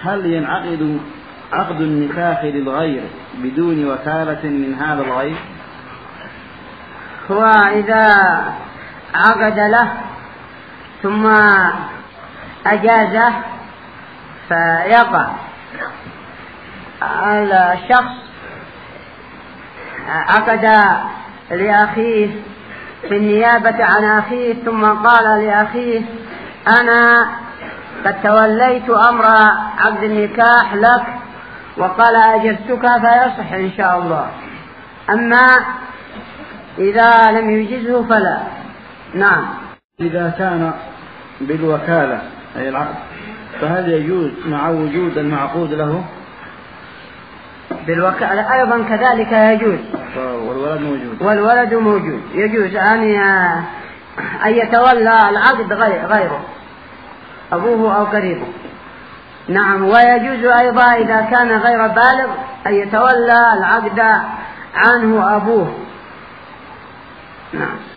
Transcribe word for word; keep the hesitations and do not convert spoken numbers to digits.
هل ينعقد عقد النكاح للغير بدون وكالة من هذا الغير؟ هو إذا عقد له ثم أجازه فيقع الشخص عقد لأخيه بالنيابة عن أخيه ثم قال لأخيه أنا قد توليت أمر عقد النكاح لك وقال أجزتك فيصح إن شاء الله. أما إذا لم يجزه فلا. نعم. إذا كان بالوكالة أي العقد فهل يجوز مع وجود المعقود له؟ بالوكالة أيضا كذلك يجوز. والولد موجود. والولد موجود يجوز أن أن يتولى العقد غيره أبوه أو قريبه. نعم. ويجوز أيضا إذا كان غير بالغ أن يتولى العقد عنه أبوه. نعم.